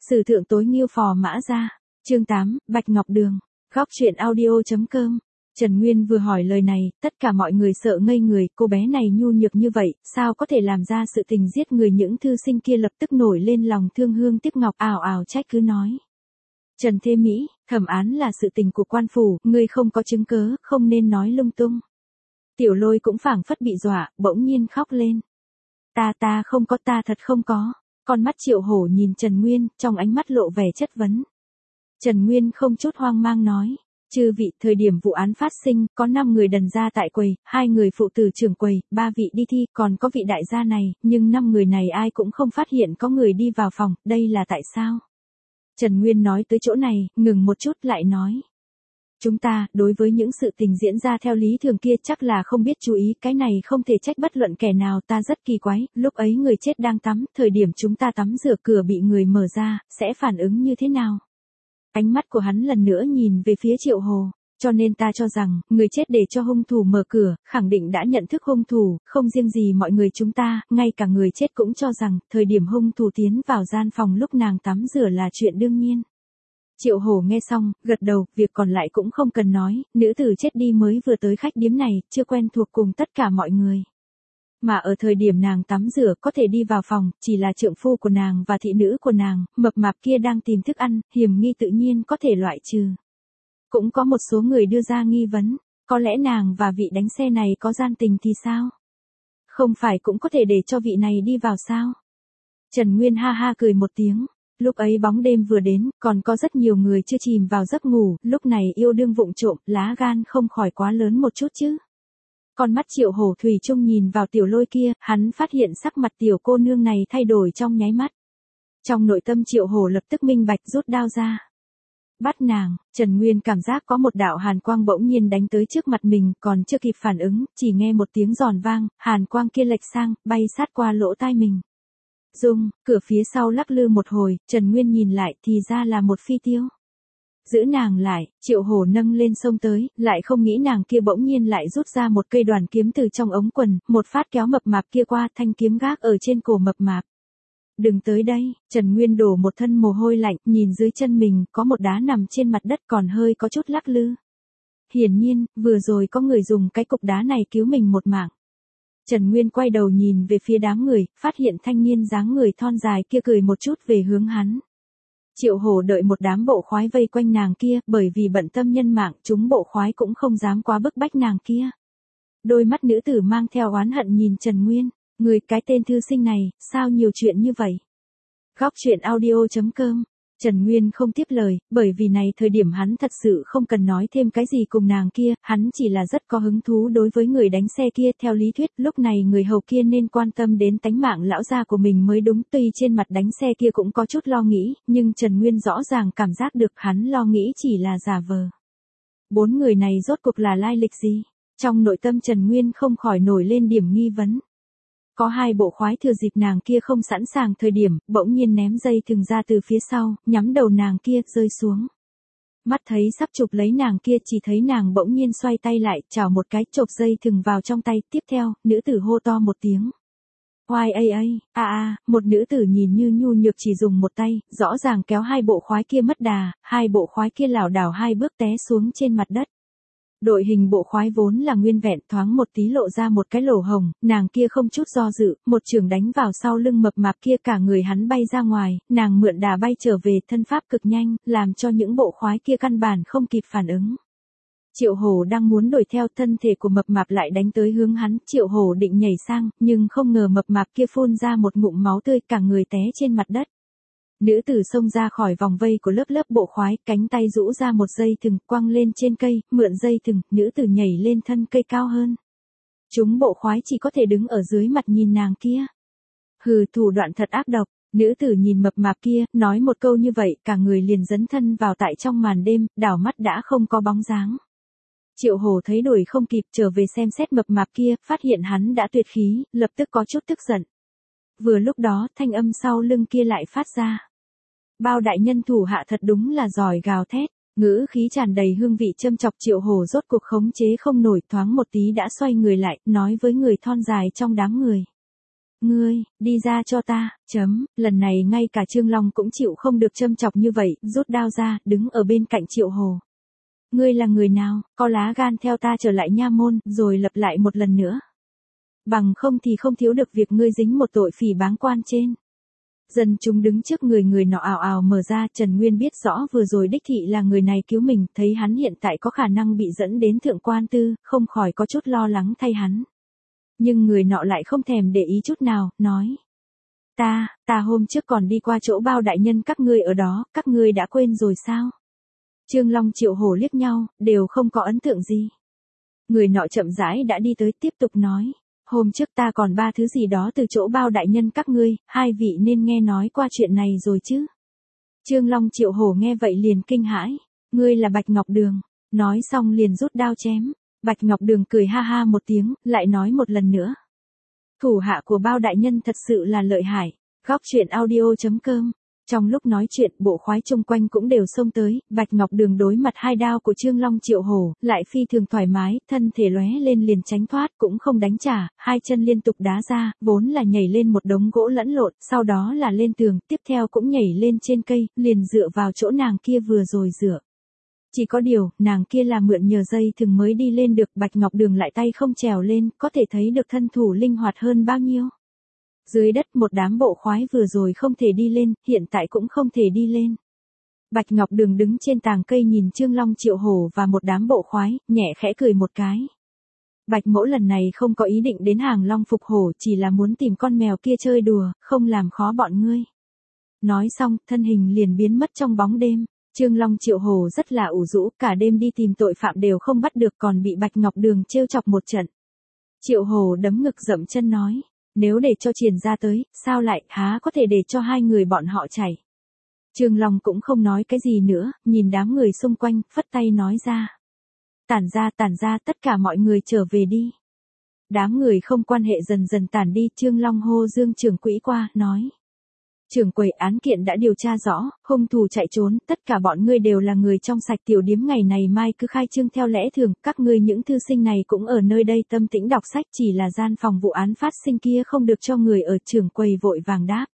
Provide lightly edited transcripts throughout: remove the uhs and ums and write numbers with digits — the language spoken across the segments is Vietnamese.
Sử thượng tối nghiêu phò mã ra. Chương 8, Bạch Ngọc Đường. Góc truyện audio.com. Trần Nguyên vừa hỏi lời này, tất cả mọi người sợ ngây người, cô bé này nhu nhược như vậy, sao có thể làm ra sự tình giết người. Những thư sinh kia lập tức nổi lên lòng thương hương tiếc ngọc, ào ào trách cứ nói. Trần Thế Mỹ, thẩm án là sự tình của quan phủ, ngươi không có chứng cớ, không nên nói lung tung. Tiểu Lôi cũng phảng phất bị dọa, bỗng nhiên khóc lên. Ta không có, ta thật không có. Con mắt Triệu Hổ nhìn Trần Nguyên, trong ánh mắt lộ vẻ chất vấn. Trần Nguyên không chút hoang mang nói. Chư vị, thời điểm vụ án phát sinh, có 5 người đần ra tại quầy, 2 người phụ tử trưởng quầy, 3 vị đi thi, còn có vị đại gia này, nhưng 5 người này ai cũng không phát hiện có người đi vào phòng, đây là tại sao? Trần Nguyên nói tới chỗ này, ngừng một chút lại nói. Chúng ta, đối với những sự tình diễn ra theo lý thường kia chắc là không biết chú ý, cái này không thể trách bất luận kẻ nào, ta rất kỳ quái, lúc ấy người chết đang tắm, thời điểm chúng ta tắm rửa cửa bị người mở ra, sẽ phản ứng như thế nào? Ánh mắt của hắn lần nữa nhìn về phía Triệu Hồ, cho nên ta cho rằng, người chết để cho hung thủ mở cửa, khẳng định đã nhận thức hung thủ, không riêng gì mọi người chúng ta, ngay cả người chết cũng cho rằng, thời điểm hung thủ tiến vào gian phòng lúc nàng tắm rửa là chuyện đương nhiên. Triệu Hổ nghe xong, gật đầu, việc còn lại cũng không cần nói, nữ tử chết đi mới vừa tới khách điếm này, chưa quen thuộc cùng tất cả mọi người. Mà ở thời điểm nàng tắm rửa có thể đi vào phòng, chỉ là trượng phu của nàng và thị nữ của nàng, mập mạp kia đang tìm thức ăn, hiểm nghi tự nhiên có thể loại trừ. Cũng có một số người đưa ra nghi vấn, có lẽ nàng và vị đánh xe này có gian tình thì sao? Không phải cũng có thể để cho vị này đi vào sao? Trần Nguyên ha ha cười một tiếng. Lúc ấy bóng đêm vừa đến, còn có rất nhiều người chưa chìm vào giấc ngủ, lúc này yêu đương vụng trộm, lá gan không khỏi quá lớn một chút chứ. Con mắt Triệu Hổ thủy chung nhìn vào Tiểu Lôi kia, hắn phát hiện sắc mặt tiểu cô nương này thay đổi trong nháy mắt. Trong nội tâm Triệu Hổ lập tức minh bạch rút đao ra. Bắt nàng, Trần Nguyên cảm giác có một đạo hàn quang bỗng nhiên đánh tới trước mặt mình, còn chưa kịp phản ứng, chỉ nghe một tiếng giòn vang, hàn quang kia lệch sang, bay sát qua lỗ tai mình. Dung, cửa phía sau lắc lư một hồi, Trần Nguyên nhìn lại thì ra là một phi tiêu. Giữ nàng lại, Triệu Hổ nâng lên sông tới, lại không nghĩ nàng kia bỗng nhiên lại rút ra một cây đoàn kiếm từ trong ống quần, một phát kéo mập mạp kia qua, thanh kiếm gác ở trên cổ mập mạp. Đừng tới đây, Trần Nguyên đổ một thân mồ hôi lạnh, nhìn dưới chân mình, có một đá nằm trên mặt đất còn hơi có chút lắc lư. Hiển nhiên, vừa rồi có người dùng cái cục đá này cứu mình một mạng. Trần Nguyên quay đầu nhìn về phía đám người, phát hiện thanh niên dáng người thon dài kia cười một chút về hướng hắn. Triệu Hổ đợi một đám bộ khoái vây quanh nàng kia, bởi vì bận tâm nhân mạng, chúng bộ khoái cũng không dám quá bức bách nàng kia. Đôi mắt nữ tử mang theo oán hận nhìn Trần Nguyên, người cái tên thư sinh này, sao nhiều chuyện như vậy? Góc truyện audio.com. Trần Nguyên không tiếp lời, bởi vì này thời điểm hắn thật sự không cần nói thêm cái gì cùng nàng kia, hắn chỉ là rất có hứng thú đối với người đánh xe kia. Theo lý thuyết, lúc này người hầu kia nên quan tâm đến tánh mạng lão gia của mình mới đúng, tuy trên mặt đánh xe kia cũng có chút lo nghĩ, nhưng Trần Nguyên rõ ràng cảm giác được hắn lo nghĩ chỉ là giả vờ. 4 người này rốt cuộc là lai lịch gì? Trong nội tâm Trần Nguyên không khỏi nổi lên điểm nghi vấn. Có 2 bộ khoái thừa dịp nàng kia không sẵn sàng thời điểm, bỗng nhiên ném dây thừng ra từ phía sau, nhắm đầu nàng kia, rơi xuống. Mắt thấy sắp chụp lấy nàng kia, chỉ thấy nàng bỗng nhiên xoay tay lại, chảo một cái, chộp dây thừng vào trong tay, tiếp theo, nữ tử hô to một tiếng. Oai một nữ tử nhìn như nhu nhược chỉ dùng một tay, rõ ràng kéo 2 bộ khoái kia mất đà, 2 bộ khoái kia lảo đảo 2 bước té xuống trên mặt đất. Đội hình bộ khoái vốn là nguyên vẹn, thoáng một tí lộ ra một cái lỗ hồng, nàng kia không chút do dự, một chưởng đánh vào sau lưng mập mạp kia, cả người hắn bay ra ngoài, nàng mượn đà bay trở về, thân pháp cực nhanh, làm cho những bộ khoái kia căn bản không kịp phản ứng. Triệu Hổ đang muốn đuổi theo, thân thể của mập mạp lại đánh tới hướng hắn, Triệu Hổ định nhảy sang, nhưng không ngờ mập mạp kia phun ra một ngụm máu tươi, cả người té trên mặt đất. Nữ tử xông ra khỏi vòng vây của lớp bộ khoái, cánh tay rũ ra một dây thừng, quăng lên trên cây, mượn dây thừng, nữ tử nhảy lên thân cây cao hơn. Chúng bộ khoái chỉ có thể đứng ở dưới mặt nhìn nàng kia. Hừ, thủ đoạn thật ác độc. Nữ tử nhìn mập mạp kia, nói một câu như vậy, cả người liền dấn thân vào tại trong màn đêm, đảo mắt đã không có bóng dáng. Triệu Hổ thấy đuổi không kịp, trở về xem xét mập mạp kia, phát hiện hắn đã tuyệt khí, lập tức có chút tức giận. Vừa lúc đó, thanh âm sau lưng kia lại phát ra. Bao đại nhân thủ hạ thật đúng là giỏi, gào thét, ngữ khí tràn đầy hương vị châm chọc. Triệu Hổ rốt cuộc khống chế không nổi, thoáng một tí đã xoay người lại, nói với người thon dài trong đám người. ngươi, đi ra cho ta, lần này ngay cả Trương Long cũng chịu không được châm chọc như vậy, rút đao ra, đứng ở bên cạnh Triệu Hồ. Ngươi là người nào, có lá gan theo ta trở lại nha môn, rồi lập lại một lần nữa. Bằng không thì không thiếu được việc ngươi dính một tội phỉ báng quan trên. Dân chúng đứng trước người nọ ào ào mở ra, Trần Nguyên biết rõ vừa rồi đích thị là người này cứu mình, thấy hắn hiện tại có khả năng bị dẫn đến thượng quan tư, không khỏi có chút lo lắng thay hắn. Nhưng người nọ lại không thèm để ý chút nào, nói. Ta hôm trước còn đi qua chỗ Bao đại nhân các ngươi ở đó, các ngươi đã quên rồi sao? Trương Long Triệu Hổ liếc nhau, đều không có ấn tượng gì. Người nọ chậm rãi đã đi tới tiếp tục nói. Hôm trước ta còn ba thứ gì đó từ chỗ Bao đại nhân các ngươi, hai vị nên nghe nói qua chuyện này rồi chứ. Trương Long Triệu Hổ nghe vậy liền kinh hãi. Ngươi là Bạch Ngọc Đường. Nói xong liền rút đao chém. Bạch Ngọc Đường cười ha ha một tiếng, lại nói một lần nữa. Thủ hạ của Bao đại nhân thật sự là lợi hại. Góc truyện audio.com. Trong lúc nói chuyện, bộ khoái chung quanh cũng đều xông tới, Bạch Ngọc Đường đối mặt hai đao của Trương Long Triệu Hổ, lại phi thường thoải mái, thân thể lóe lên liền tránh thoát, cũng không đánh trả, hai chân liên tục đá ra, vốn là nhảy lên một đống gỗ lẫn lộn, sau đó là lên tường, tiếp theo cũng nhảy lên trên cây, liền dựa vào chỗ nàng kia vừa rồi dựa. Chỉ có điều, nàng kia là mượn nhờ dây thừng mới đi lên được, Bạch Ngọc Đường lại tay không trèo lên, có thể thấy được thân thủ linh hoạt hơn bao nhiêu. Dưới đất một đám bộ khoái vừa rồi không thể đi lên, hiện tại cũng không thể đi lên. Bạch Ngọc Đường đứng trên tàng cây nhìn Trương Long Triệu Hổ và một đám bộ khoái, nhẹ khẽ cười một cái. Bạch Mỗ lần này không có ý định đến hàng Long phục hổ, chỉ là muốn tìm con mèo kia chơi đùa, không làm khó bọn ngươi. Nói xong, thân hình liền biến mất trong bóng đêm. Trương Long Triệu Hổ rất là ủ rũ, cả đêm đi tìm tội phạm đều không bắt được, còn bị Bạch Ngọc Đường trêu chọc một trận. Triệu Hổ đấm ngực dậm chân nói. Nếu để cho Triền ra tới, sao lại, há có thể để cho hai người bọn họ chạy. Trương Long cũng không nói cái gì nữa, nhìn đám người xung quanh, phất tay nói ra. Tản ra, tất cả mọi người trở về đi. Đám người không quan hệ dần dần tản đi, Trương Long hô Dương trưởng quỹ qua, nói. Trưởng quầy, án kiện đã điều tra rõ, hung thủ chạy trốn, tất cả bọn ngươi đều là người trong sạch, tiểu điếm ngày này mai cứ khai trương theo lẽ thường, các ngươi những thư sinh này cũng ở nơi đây tâm tĩnh đọc sách, chỉ là gian phòng vụ án phát sinh kia không được cho người ở. Trưởng quầy vội vàng đáp.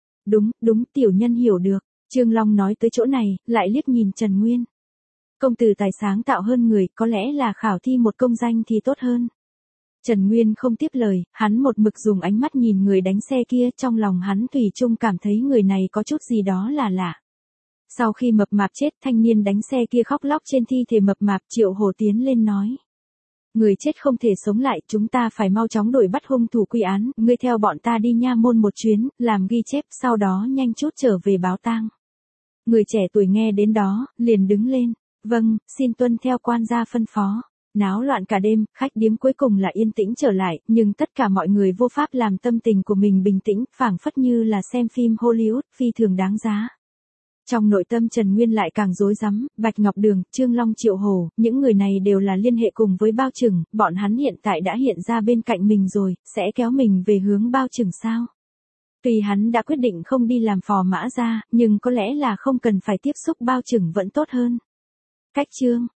Đúng, tiểu nhân hiểu được. Trương Long nói tới chỗ này, lại liếc nhìn Trần Nguyên. Công tử tài sáng tạo hơn người, có lẽ là khảo thi một công danh thì tốt hơn. Trần Nguyên không tiếp lời, hắn một mực dùng ánh mắt nhìn người đánh xe kia, trong lòng hắn thủy chung cảm thấy người này có chút gì đó là lạ. Sau khi mập mạp chết, thanh niên đánh xe kia khóc lóc trên thi thể mập mạp, Triệu Hổ tiến lên nói. Người chết không thể sống lại, chúng ta phải mau chóng đuổi bắt hung thủ quy án, ngươi theo bọn ta đi nha môn một chuyến, làm ghi chép, sau đó nhanh chút trở về báo tang. Người trẻ tuổi nghe đến đó, liền đứng lên. Vâng, xin tuân theo quan gia phân phó. Náo loạn cả đêm, khách điếm cuối cùng là yên tĩnh trở lại, nhưng tất cả mọi người vô pháp làm tâm tình của mình bình tĩnh, phảng phất như là xem phim Hollywood, phi thường đáng giá. Trong nội tâm Trần Nguyên lại càng rối rắm, Bạch Ngọc Đường, Trương Long Triệu Hổ, những người này đều là liên hệ cùng với Bao Trừng, bọn hắn hiện tại đã hiện ra bên cạnh mình rồi, sẽ kéo mình về hướng Bao Trừng sao? Tuy hắn đã quyết định không đi làm phò mã ra, nhưng có lẽ là không cần phải tiếp xúc Bao Trừng vẫn tốt hơn. Cách chương